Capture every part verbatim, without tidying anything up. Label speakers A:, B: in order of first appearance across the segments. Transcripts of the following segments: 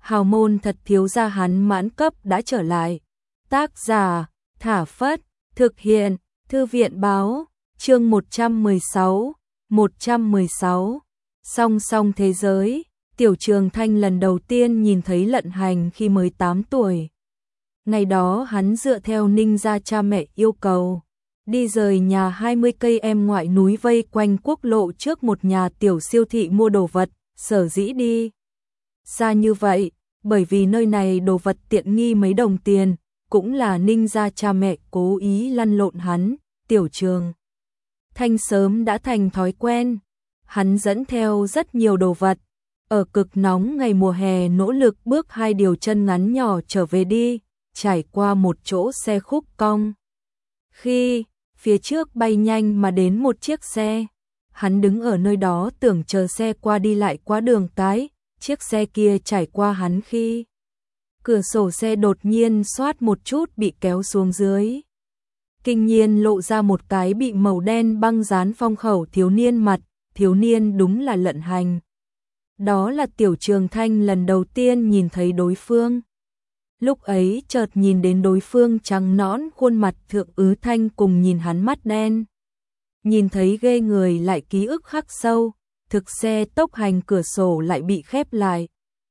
A: hào môn thật thiếu gia hắn mãn cấp đã trở lại. Tác giả, Thả Phất, thực hiện, Thư viện báo, chương một trăm mười sáu, một trăm mười sáu. Song song thế giới, Tiểu Trường Thanh lần đầu tiên nhìn thấy Lận Hành khi mới tám tuổi. Ngày đó hắn dựa theo Ninh gia cha mẹ yêu cầu, đi rời nhà hai mươi cây em ngoại núi vây quanh quốc lộ trước một nhà tiểu siêu thị mua đồ vật, sở dĩ đi xa như vậy, bởi vì nơi này đồ vật tiện nghi mấy đồng tiền, cũng là Ninh gia cha mẹ cố ý lăn lộn hắn. Tiểu Trường Thanh sớm đã thành thói quen, hắn dẫn theo rất nhiều đồ vật, ở cực nóng ngày mùa hè nỗ lực bước hai điều chân ngắn nhỏ trở về đi, trải qua một chỗ xe khúc cong. Khi phía trước bay nhanh mà đến một chiếc xe, hắn đứng ở nơi đó tưởng chờ xe qua đi lại qua đường cái, chiếc xe kia trải qua hắn khi cửa sổ xe đột nhiên xoát một chút bị kéo xuống dưới. Kinh nhiên lộ ra một cái bị màu đen băng dán phong khẩu thiếu niên mặt, thiếu niên đúng là Lận Hành. Đó là Tiểu Trường Thanh lần đầu tiên nhìn thấy đối phương. Lúc ấy chợt nhìn đến đối phương trắng nõn khuôn mặt Thượng Ứ Thanh cùng nhìn hắn mắt đen. Nhìn thấy ghê người lại ký ức khắc sâu, thực xe tốc hành cửa sổ lại bị khép lại.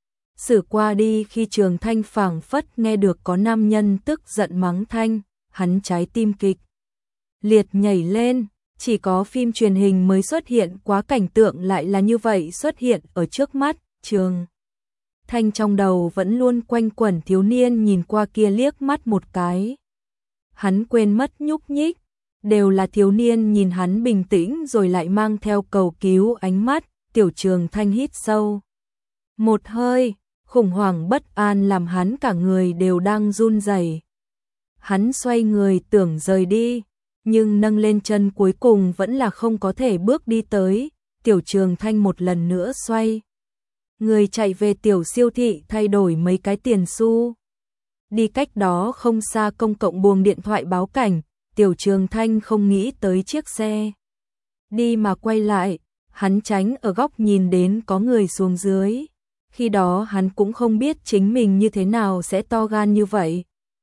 A: Sử qua đi khi Trường Thanh phảng phất nghe được có nam nhân tức giận mắng thanh, hắn trái tim kịch liệt nhảy lên, chỉ có phim truyền hình mới xuất hiện quá cảnh tượng lại là như vậy xuất hiện ở trước mắt. Trường Thanh trong đầu vẫn luôn quanh quẩn thiếu niên nhìn qua kia liếc mắt một cái. Hắn quên mất nhúc nhích, đều là thiếu niên nhìn hắn bình tĩnh rồi lại mang theo cầu cứu ánh mắt. Tiểu Trường Thanh hít sâu một hơi, khủng hoảng bất an làm hắn cả người đều đang run rẩy. Hắn xoay người tưởng rời đi, nhưng nâng lên chân cuối cùng vẫn là không có thể bước đi tới. Tiểu Trường Thanh một lần nữa xoay người chạy về tiểu siêu thị thay đổi mấy cái tiền xu. Đi cách đó không xa công cộng buồng điện thoại báo cảnh, Tiểu Trường Thanh không nghĩ tới chiếc xe đi mà quay lại, hắn tránh ở góc nhìn đến có người xuống dưới. Khi đó hắn cũng không biết chính mình như thế nào sẽ to gan như vậy.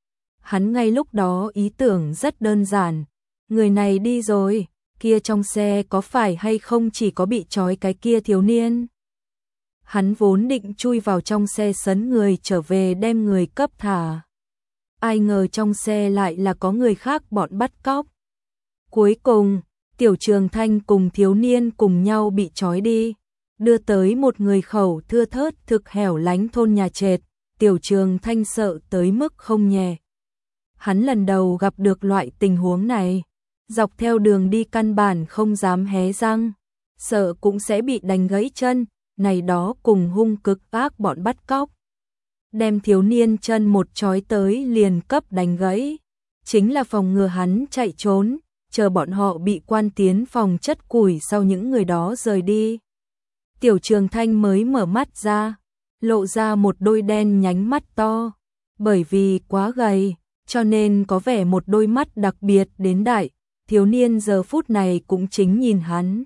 A: Hắn ngay lúc đó ý tưởng rất đơn giản, người này đi rồi, kia trong xe có phải hay không chỉ có bị trói cái kia thiếu niên. Hắn vốn định chui vào trong xe sấn người trở về đem người cấp thả. Ai ngờ trong xe lại là có người khác bọn bắt cóc. Cuối cùng, Tiểu Trường Thanh cùng thiếu niên cùng nhau bị trói đi, đưa tới một người khẩu thưa thớt thực hẻo lánh thôn nhà trệt. Tiểu Trường Thanh sợ tới mức không nhẹ. Hắn lần đầu gặp được loại tình huống này, dọc theo đường đi căn bản không dám hé răng, sợ cũng sẽ bị đánh gãy chân. Này đó cùng hung cực ác bọn bắt cóc, đem thiếu niên chân một chói tới liền cấp đánh gãy, chính là phòng ngừa hắn chạy trốn, chờ bọn họ bị quan tiến phòng chất củi sau những người đó rời đi. Tiểu Trường Thanh mới mở mắt ra, lộ ra một đôi đen nhánh mắt to, bởi vì quá gầy, cho nên có vẻ một đôi mắt đặc biệt đến đại. Thiếu niên giờ phút này cũng chính nhìn hắn,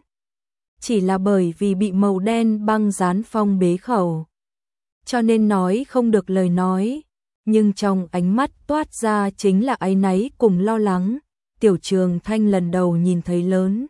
A: chỉ là bởi vì bị màu đen băng dán phong bế khẩu, cho nên nói không được lời nói, nhưng trong ánh mắt toát ra chính là áy náy cùng lo lắng. Tiểu Trường Thanh lần đầu nhìn thấy lớn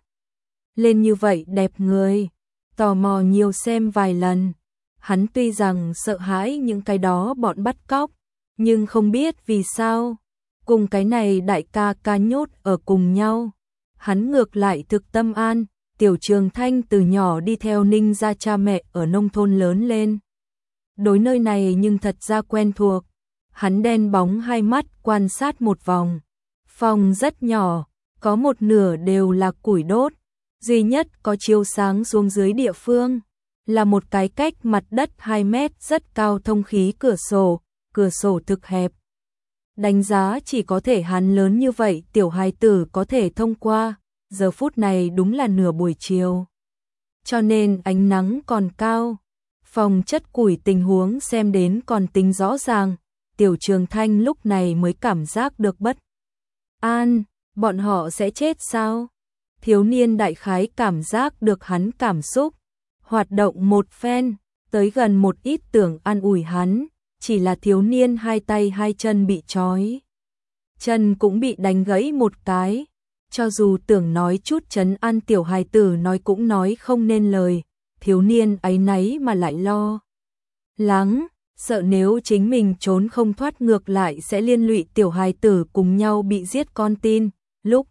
A: lên như vậy đẹp người, tò mò nhiều xem vài lần. Hắn tuy rằng sợ hãi những cái đó bọn bắt cóc, nhưng không biết vì sao cùng cái này đại ca ca nhốt ở cùng nhau, hắn ngược lại thực tâm an. Tiểu Trường Thanh từ nhỏ đi theo Ninh gia cha mẹ ở nông thôn lớn lên, đối nơi này nhưng thật ra quen thuộc. Hắn đen bóng hai mắt quan sát một vòng, phòng rất nhỏ, có một nửa đều là củi đốt, duy nhất có chiếu sáng xuống dưới địa phương là một cái cách mặt đất hai mét rất cao thông khí cửa sổ, cửa sổ thực hẹp. Đánh giá chỉ có thể hắn lớn như vậy tiểu hài tử có thể thông qua. Giờ phút này đúng là nửa buổi chiều, cho nên ánh nắng còn cao, phòng chất củi tình huống xem đến còn tính rõ ràng. Tiểu Trường Thanh lúc này mới cảm giác được bất an, bọn họ sẽ chết sao? Thiếu niên đại khái cảm giác được hắn cảm xúc, hoạt động một phen, tới gần một ít tưởng an ủi hắn, chỉ là thiếu niên hai tay hai chân bị trói. Chân cũng bị đánh gãy một cái, cho dù tưởng nói chút trấn an tiểu hài tử nói cũng nói không nên lời, thiếu niên áy náy mà lại lo lắng, sợ nếu chính mình trốn không thoát ngược lại sẽ liên lụy tiểu hài tử cùng nhau bị giết con tin. Lúc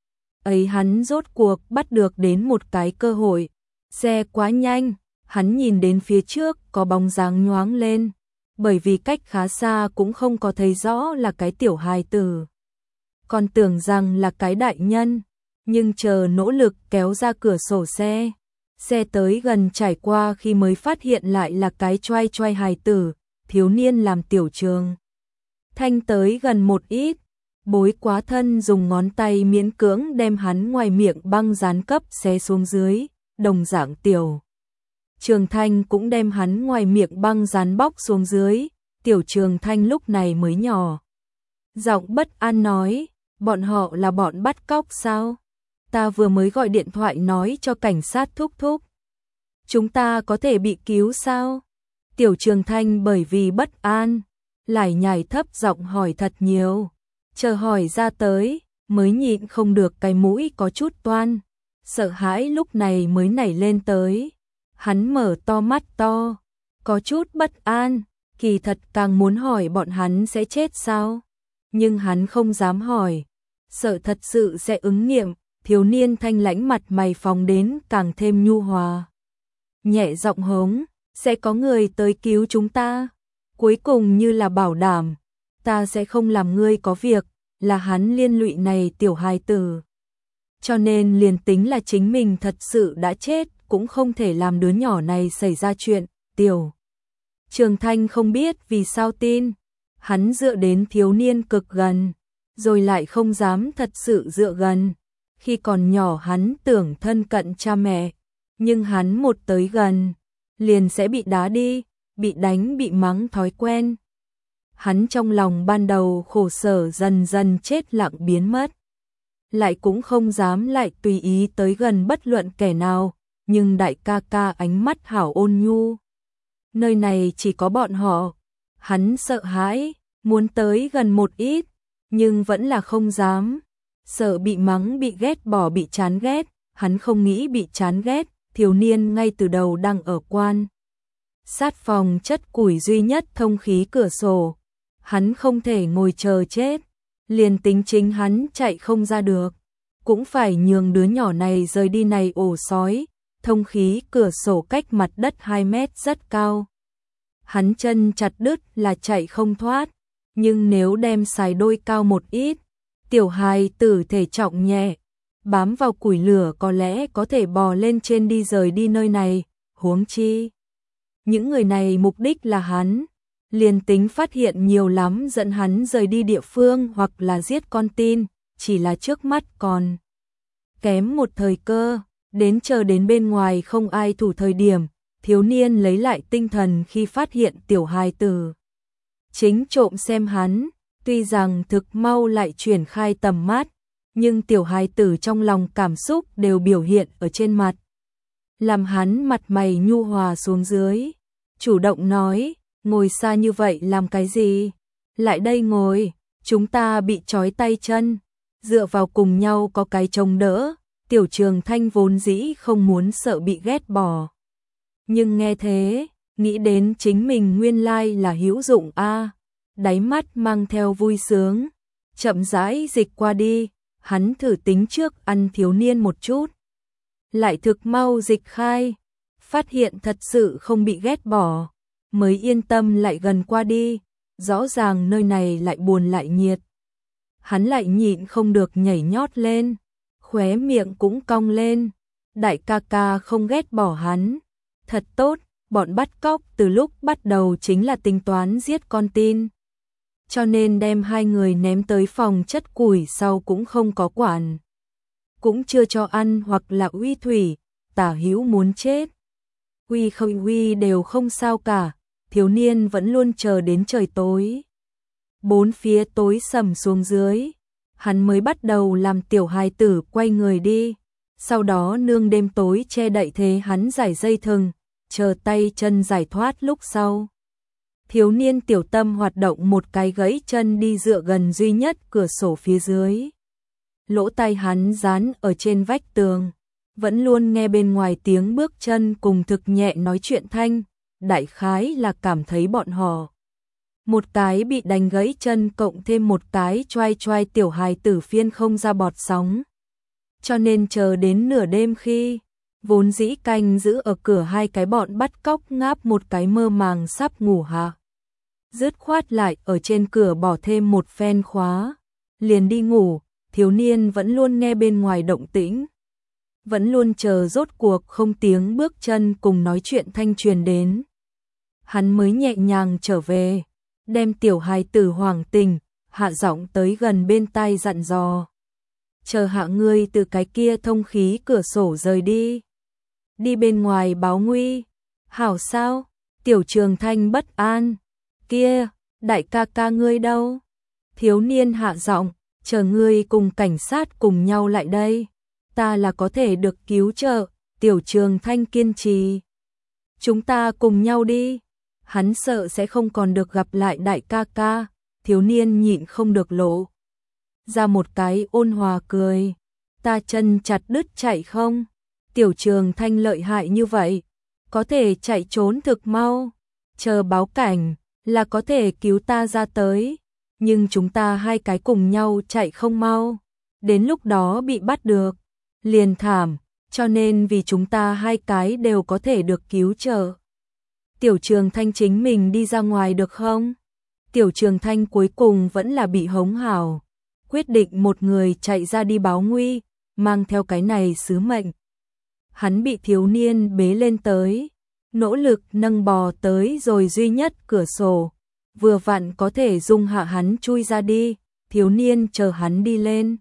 A: ấy hắn rốt cuộc bắt được đến một cái cơ hội, xe quá nhanh, hắn nhìn đến phía trước có bóng dáng nhoáng lên, bởi vì cách khá xa cũng không có thấy rõ là cái tiểu hài tử. Còn tưởng rằng là cái đại nhân, nhưng chờ nỗ lực kéo ra cửa sổ xe, xe tới gần trải qua khi mới phát hiện lại là cái choai choai hài tử, thiếu niên làm Tiểu Trường Thanh tới gần một ít, bối quá thân dùng ngón tay miễn cưỡng đem hắn ngoài miệng băng dán cấp xé xuống dưới, đồng dạng Tiểu Trường Thanh cũng đem hắn ngoài miệng băng dán bóc xuống dưới, Tiểu Trường Thanh lúc này mới nhỏ giọng bất an nói, bọn họ là bọn bắt cóc sao? Ta vừa mới gọi điện thoại nói cho cảnh sát thúc thúc. Chúng ta có thể bị cứu sao? Tiểu Trường Thanh bởi vì bất an, lải nhải thấp giọng hỏi thật nhiều. Chờ hỏi ra tới, mới nhịn không được cái mũi có chút toan. Sợ hãi lúc này mới nảy lên tới. Hắn mở to mắt to, có chút bất an, kỳ thật càng muốn hỏi bọn hắn sẽ chết sao? Nhưng hắn không dám hỏi, sợ thật sự sẽ ứng nghiệm. Thiếu niên thanh lãnh mặt mày phóng đến càng thêm nhu hòa. Nhẹ giọng hống, sẽ có người tới cứu chúng ta. Cuối cùng như là bảo đảm, ta sẽ không làm ngươi có việc, là hắn liên lụy này tiểu hài tử. Cho nên liền tính là chính mình thật sự đã chết, cũng không thể làm đứa nhỏ này xảy ra chuyện. Tiểu Trường Thanh không biết vì sao tin, hắn dựa đến thiếu niên cực gần, rồi lại không dám thật sự dựa gần. Khi còn nhỏ hắn tưởng thân cận cha mẹ, nhưng hắn một tới gần, liền sẽ bị đá đi, bị đánh bị mắng thói quen. Hắn trong lòng ban đầu khổ sở dần dần chết lặng biến mất. Lại cũng không dám lại tùy ý tới gần bất luận kẻ nào, nhưng đại ca ca ánh mắt hảo ôn nhu. Nơi này chỉ có bọn họ, hắn sợ hãi, muốn tới gần một ít, nhưng vẫn là không dám. Sợ bị mắng bị ghét bỏ bị chán ghét, hắn không nghĩ bị chán ghét, thiếu niên ngay từ đầu đang ở quan. Sát phòng chất củi duy nhất thông khí cửa sổ, hắn không thể ngồi chờ chết, liền tính chính hắn chạy không ra được, cũng phải nhường đứa nhỏ này rời đi này ổ sói, thông khí cửa sổ cách mặt đất hai mét rất cao. Hắn chân chặt đứt là chạy không thoát, nhưng nếu đem xài đôi cao một ít, tiểu hài tử thể trọng nhẹ, bám vào củi lửa có lẽ có thể bò lên trên đi rời đi nơi này, huống chi. Những người này mục đích là hắn, liền tính phát hiện nhiều lắm dẫn hắn rời đi địa phương hoặc là giết con tin, chỉ là trước mắt còn kém một thời cơ, đến chờ đến bên ngoài không ai thủ thời điểm, thiếu niên lấy lại tinh thần khi phát hiện tiểu hài tử chính trộm xem hắn. Tuy rằng thực mau lại chuyển khai tầm mắt, nhưng tiểu hài tử trong lòng cảm xúc đều biểu hiện ở trên mặt. Làm hắn mặt mày nhu hòa xuống dưới, chủ động nói, ngồi xa như vậy làm cái gì? Lại đây ngồi, chúng ta bị trói tay chân, dựa vào cùng nhau có cái chống đỡ. Tiểu Trường Thanh vốn dĩ không muốn sợ bị ghét bỏ. Nhưng nghe thế, nghĩ đến chính mình nguyên lai là hữu dụng a. Đáy mắt mang theo vui sướng, chậm rãi dịch qua đi, hắn thử tính trước ăn thiếu niên một chút. Lại thực mau dịch khai, phát hiện thật sự không bị ghét bỏ, mới yên tâm lại gần qua đi, rõ ràng nơi này lại buồn lại nhiệt. Hắn lại nhịn không được nhảy nhót lên, khóe miệng cũng cong lên, đại ca ca không ghét bỏ hắn, thật tốt, bọn bắt cóc từ lúc bắt đầu chính là tính toán giết con tin. Cho nên đem hai người ném tới phòng chất củi sau cũng không có quản. Cũng chưa cho ăn hoặc là uy thủy, tả hữu muốn chết. Uy không uy đều không sao cả, thiếu niên vẫn luôn chờ đến trời tối. Bốn phía tối sầm xuống dưới, hắn mới bắt đầu làm tiểu hài tử quay người đi. Sau đó nương đêm tối che đậy thế hắn giải dây thừng, chờ tay chân giải thoát lúc sau. Thiếu niên tiểu tâm hoạt động một cái gãy chân đi dựa gần duy nhất cửa sổ phía dưới. Lỗ tai hắn dán ở trên vách tường, vẫn luôn nghe bên ngoài tiếng bước chân cùng thực nhẹ nói chuyện thanh, đại khái là cảm thấy bọn họ. Một cái bị đánh gãy chân cộng thêm một cái choai choai tiểu hài tử phiên không ra bọt sóng. Cho nên chờ đến nửa đêm khi, vốn dĩ canh giữ ở cửa hai cái bọn bắt cóc ngáp một cái mơ màng sắp ngủ hạ. Dứt khoát lại ở trên cửa bỏ thêm một phen khóa, liền đi ngủ, thiếu niên vẫn luôn nghe bên ngoài động tĩnh. Vẫn luôn chờ rốt cuộc không tiếng bước chân cùng nói chuyện thanh truyền đến. Hắn mới nhẹ nhàng trở về, đem tiểu hài tử hoàng tình, hạ giọng tới gần bên tai dặn dò. Chờ hạ ngươi từ cái kia thông khí cửa sổ rời đi. Đi bên ngoài báo nguy. Hảo sao? Tiểu Trường Thanh bất an. Kia, đại ca ca ngươi đâu? Thiếu niên hạ giọng, chờ ngươi cùng cảnh sát cùng nhau lại đây. Ta là có thể được cứu trợ. Tiểu Trường Thanh kiên trì. Chúng ta cùng nhau đi. Hắn sợ sẽ không còn được gặp lại đại ca ca. Thiếu niên nhịn không được lộ ra một cái ôn hòa cười. Ta chân chặt đứt chạy không? Tiểu Trường Thanh lợi hại như vậy, có thể chạy trốn thực mau. Chờ báo cảnh là có thể cứu ta ra tới. Nhưng chúng ta hai cái cùng nhau chạy không mau. Đến lúc đó bị bắt được, liền thảm. Cho nên vì chúng ta hai cái đều có thể được cứu trợ. Tiểu Trường Thanh chính mình đi ra ngoài được không? Tiểu Trường Thanh cuối cùng vẫn là bị hống hào. Quyết định một người chạy ra đi báo nguy, mang theo cái này sứ mệnh. Hắn bị thiếu niên bế lên tới, nỗ lực nâng bò tới rồi duy nhất cửa sổ. Vừa vặn có thể dung hạ hắn chui ra đi, thiếu niên chờ hắn đi lên.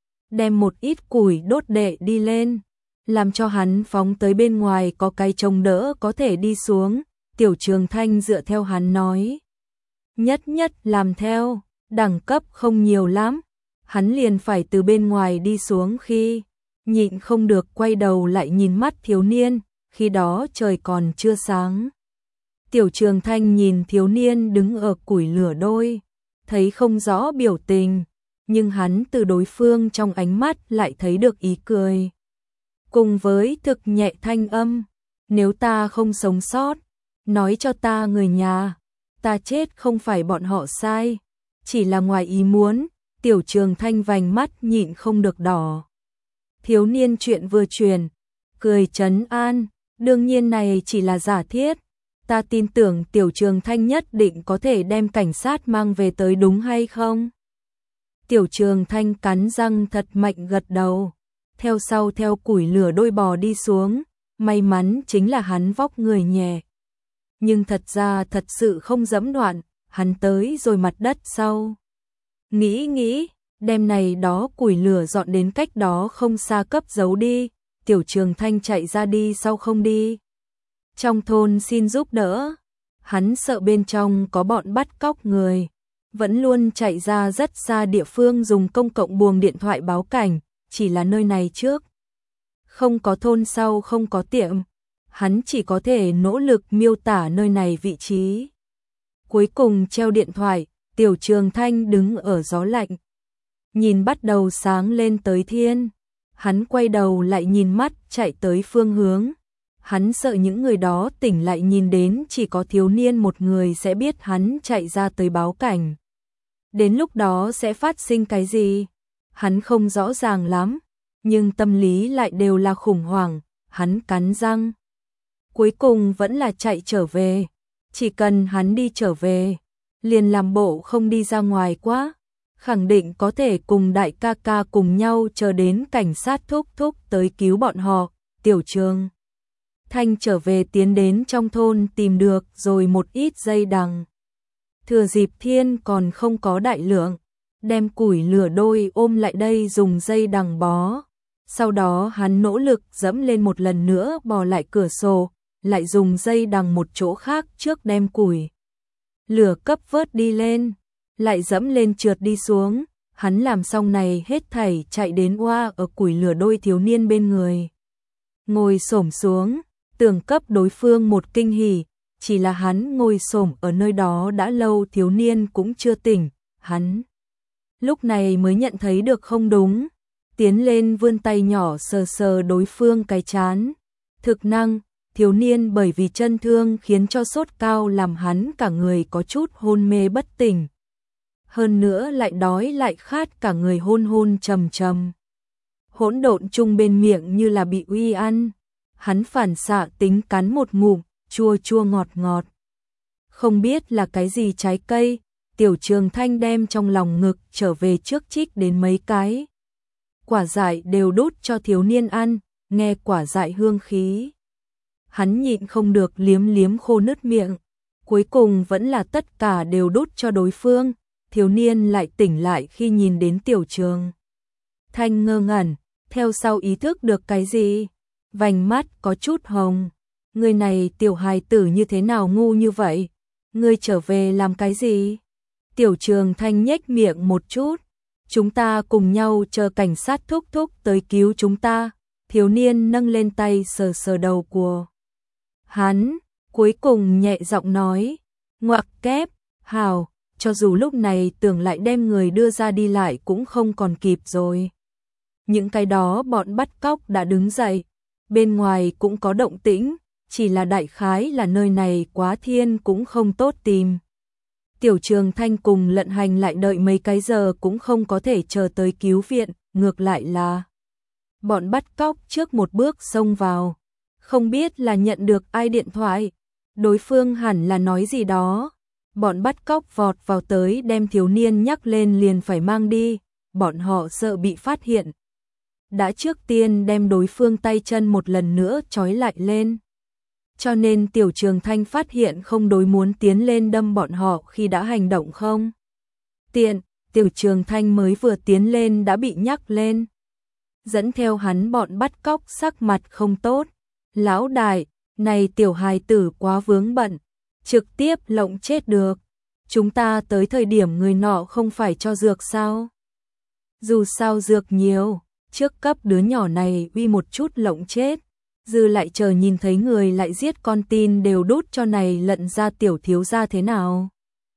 A: Đem một ít củi đốt đệ đi lên, làm cho hắn phóng tới bên ngoài có cái trông đỡ có thể đi xuống. Tiểu Trường Thanh dựa theo hắn nói. Nhất nhất làm theo, đẳng cấp không nhiều lắm. Hắn liền phải từ bên ngoài đi xuống khi, nhịn không được quay đầu lại nhìn mắt thiếu niên, khi đó trời còn chưa sáng. Tiểu Trường Thanh nhìn thiếu niên đứng ở củi lửa đôi, thấy không rõ biểu tình, nhưng hắn từ đối phương trong ánh mắt lại thấy được ý cười. Cùng với thực nhẹ thanh âm, nếu ta không sống sót, nói cho ta người nhà, ta chết không phải bọn họ sai, chỉ là ngoài ý muốn. Tiểu Trường Thanh vành mắt nhịn không được đỏ. Thiếu niên chuyện vừa truyền, cười trấn an, đương nhiên này chỉ là giả thiết, ta tin tưởng Tiểu Trường Thanh nhất định có thể đem cảnh sát mang về tới đúng hay không? Tiểu Trường Thanh cắn răng thật mạnh gật đầu, theo sau theo củi lửa đôi bò đi xuống, may mắn chính là hắn vóc người nhẹ. Nhưng thật ra thật sự không dẫm đoạn, hắn tới rồi mặt đất sau. Nghĩ nghĩ, đem này đó củi lửa dọn đến cách đó không xa cấp giấu đi, Tiểu Trường Thanh chạy ra đi sau không đi. Trong thôn xin giúp đỡ, hắn sợ bên trong có bọn bắt cóc người, vẫn luôn chạy ra rất xa địa phương dùng công cộng buồng điện thoại báo cảnh, chỉ là nơi này trước. Không có thôn sau không có tiệm, hắn chỉ có thể nỗ lực miêu tả nơi này vị trí. Cuối cùng treo điện thoại, Tiểu Trường Thanh đứng ở gió lạnh, nhìn bắt đầu sáng lên tới thiên. Hắn quay đầu lại nhìn mắt chạy tới phương hướng. Hắn sợ những người đó tỉnh lại nhìn đến chỉ có thiếu niên một người sẽ biết hắn chạy ra tới báo cảnh. Đến lúc đó sẽ phát sinh cái gì? Hắn không rõ ràng lắm, nhưng tâm lý lại đều là khủng hoảng. Hắn cắn răng, cuối cùng vẫn là chạy trở về. Chỉ cần hắn đi trở về, liền làm bộ không đi ra ngoài quá, khẳng định có thể cùng đại ca ca cùng nhau chờ đến cảnh sát thúc thúc tới cứu bọn họ. Tiểu Trường Thanh trở về tiến đến trong thôn tìm được rồi một ít dây đằng. Thừa dịp thiên còn không có đại lượng, đem củi lửa đôi ôm lại đây dùng dây đằng bó. Sau đó hắn nỗ lực dẫm lên một lần nữa bò lại cửa sổ, lại dùng dây đằng một chỗ khác trước đem củi lửa cấp vớt đi lên, lại dẫm lên trượt đi xuống. Hắn làm xong này hết thảy chạy đến oa ở củi lửa đôi thiếu niên bên người. Ngồi xổm xuống, tưởng cấp đối phương một kinh hỉ, chỉ là hắn ngồi xổm ở nơi đó đã lâu, thiếu niên cũng chưa tỉnh, hắn lúc này mới nhận thấy được không đúng, tiến lên vươn tay nhỏ sờ sờ đối phương cái trán. Thực năng, thiếu niên bởi vì chân thương khiến cho sốt cao làm hắn cả người có chút hôn mê bất tỉnh. Hơn nữa lại đói lại khát, cả người hôn hôn trầm trầm. Hỗn độn chung bên miệng như là bị uy ăn. Hắn phản xạ tính cắn một ngụm, chua chua ngọt ngọt. Không biết là cái gì trái cây, Tiểu Trường Thanh đem trong lòng ngực trở về trước trích đến mấy cái. Quả dại đều đút cho thiếu niên ăn, nghe quả dại hương khí. Hắn nhịn không được liếm liếm khô nứt miệng, cuối cùng vẫn là tất cả đều đút cho đối phương. Thiếu niên lại tỉnh lại khi nhìn đến Tiểu Trường Thanh ngơ ngẩn, theo sau ý thức được cái gì, vành mắt có chút hồng. Người này tiểu hài tử như thế nào ngu như vậy? Ngươi trở về làm cái gì? Tiểu Trường Thanh nhếch miệng một chút. Chúng ta cùng nhau chờ cảnh sát thúc thúc tới cứu chúng ta. Thiếu niên nâng lên tay sờ sờ đầu của hắn, cuối cùng nhẹ giọng nói, ngoặc kép, hào, cho dù lúc này tưởng lại đem người đưa ra đi lại cũng không còn kịp rồi. Những cái đó bọn bắt cóc đã đứng dậy, bên ngoài cũng có động tĩnh, chỉ là đại khái là nơi này quá thiên cũng không tốt tìm. Tiểu Trường Thanh cùng Lận Hành lại đợi mấy cái giờ cũng không có thể chờ tới cứu viện, ngược lại là bọn bắt cóc trước một bước xông vào, không biết là nhận được ai điện thoại, đối phương hẳn là nói gì đó. Bọn bắt cóc vọt vào tới đem thiếu niên nhắc lên liền phải mang đi, bọn họ sợ bị phát hiện. Đã trước tiên đem đối phương tay chân một lần nữa trói lại lên. Cho nên Tiểu Trường Thanh phát hiện không đối muốn tiến lên đâm bọn họ khi đã hành động không tiện, Tiểu Trường Thanh mới vừa tiến lên đã bị nhắc lên. Dẫn theo hắn bọn bắt cóc sắc mặt không tốt. Lão đại, này tiểu hài tử quá vướng bận, trực tiếp lộng chết được. Chúng ta tới thời điểm người nọ không phải cho dược sao? Dù sao dược nhiều, trước cấp đứa nhỏ này uy một chút lộng chết. Dư lại chờ nhìn thấy người lại giết con tin đều đút cho này Lận ra tiểu thiếu gia thế nào?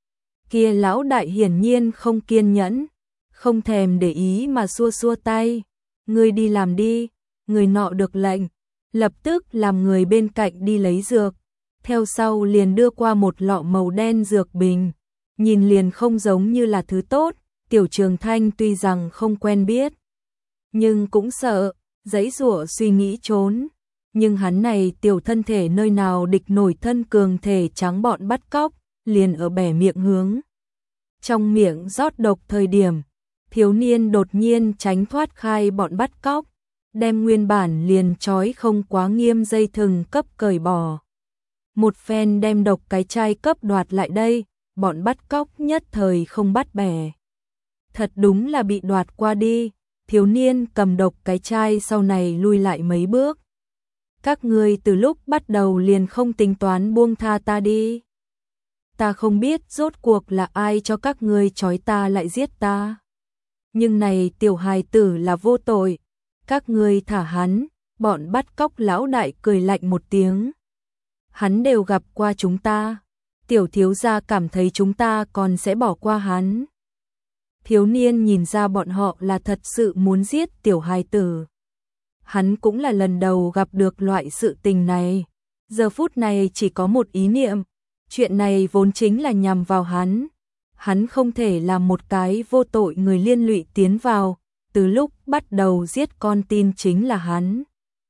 A: Kia lão đại hiển nhiên không kiên nhẫn, không thèm để ý mà xua xua tay. Ngươi đi làm đi, người nọ được lệnh, lập tức làm người bên cạnh đi lấy dược. Theo sau liền đưa qua một lọ màu đen dược bình, nhìn liền không giống như là thứ tốt. Tiểu Trường Thanh tuy rằng không quen biết, nhưng cũng sợ, giãy giụa suy nghĩ trốn. Nhưng hắn này tiểu thân thể nơi nào địch nổi thân cường thể trắng bọn bắt cóc, liền ở bẻ miệng hướng trong miệng rót độc thời điểm, thiếu niên đột nhiên tránh thoát khai bọn bắt cóc, đem nguyên bản liền trói không quá nghiêm dây thừng cấp cởi bỏ. Một phen đem độc cái chai cấp đoạt lại đây, bọn bắt cóc nhất thời không bắt bẻ. Thật đúng là bị đoạt qua đi, thiếu niên cầm độc cái chai sau này lui lại mấy bước. Các ngươi từ lúc bắt đầu liền không tính toán buông tha ta đi. Ta không biết rốt cuộc là ai cho các ngươi trói ta lại giết ta. Nhưng này tiểu hài tử là vô tội. Các ngươi thả hắn, bọn bắt cóc lão đại cười lạnh một tiếng. Hắn đều gặp qua chúng ta. Tiểu thiếu gia cảm thấy chúng ta còn sẽ bỏ qua hắn. Thiếu niên nhìn ra bọn họ là thật sự muốn giết tiểu hài tử. Hắn cũng là lần đầu gặp được loại sự tình này. Giờ phút này chỉ có một ý niệm. Chuyện này vốn chính là nhằm vào hắn. Hắn không thể làm một cái vô tội người liên lụy tiến vào. Từ lúc bắt đầu giết con tin chính là hắn.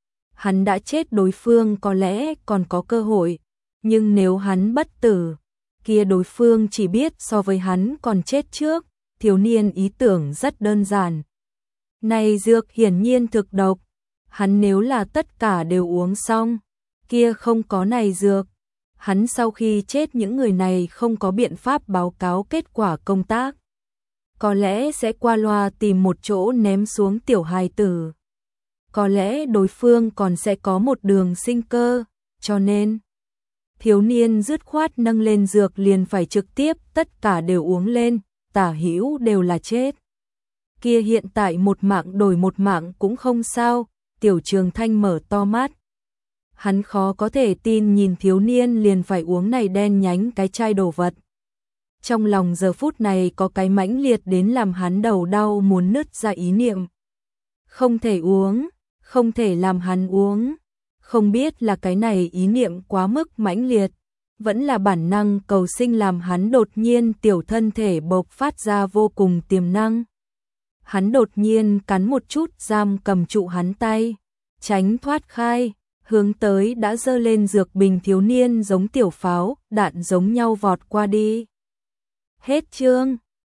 A: Hắn đã chết, đối phương có lẽ còn có cơ hội. Nhưng nếu hắn bất tử, kia đối phương chỉ biết so với hắn còn chết trước. Thiếu niên ý tưởng rất đơn giản. Này dược hiển nhiên thực độc. Hắn nếu là tất cả đều uống xong, kia không có này dược. Hắn sau khi chết những người này không có biện pháp báo cáo kết quả công tác. Có lẽ sẽ qua loa tìm một chỗ ném xuống tiểu hài tử. Có lẽ đối phương còn sẽ có một đường sinh cơ, cho nên thiếu niên dứt khoát nâng lên dược liền phải trực tiếp tất cả đều uống lên, tả hữu đều là chết. Kia hiện tại một mạng đổi một mạng cũng không sao. Tiểu Trường Thanh mở to mắt. Hắn khó có thể tin nhìn thiếu niên liền phải uống này đen nhánh cái chai đồ vật. Trong lòng giờ phút này có cái mãnh liệt đến làm hắn đầu đau muốn nứt ra ý niệm. Không thể uống, không thể làm hắn uống. Không biết là cái này ý niệm quá mức mãnh liệt, vẫn là bản năng cầu sinh làm hắn đột nhiên tiểu thân thể bộc phát ra vô cùng tiềm năng. Hắn đột nhiên cắn một chút giam cầm trụ hắn tay, tránh thoát khai, hướng tới đã giơ lên dược bình thiếu niên giống tiểu pháo, đạn giống nhau vọt qua đi. Hết chương.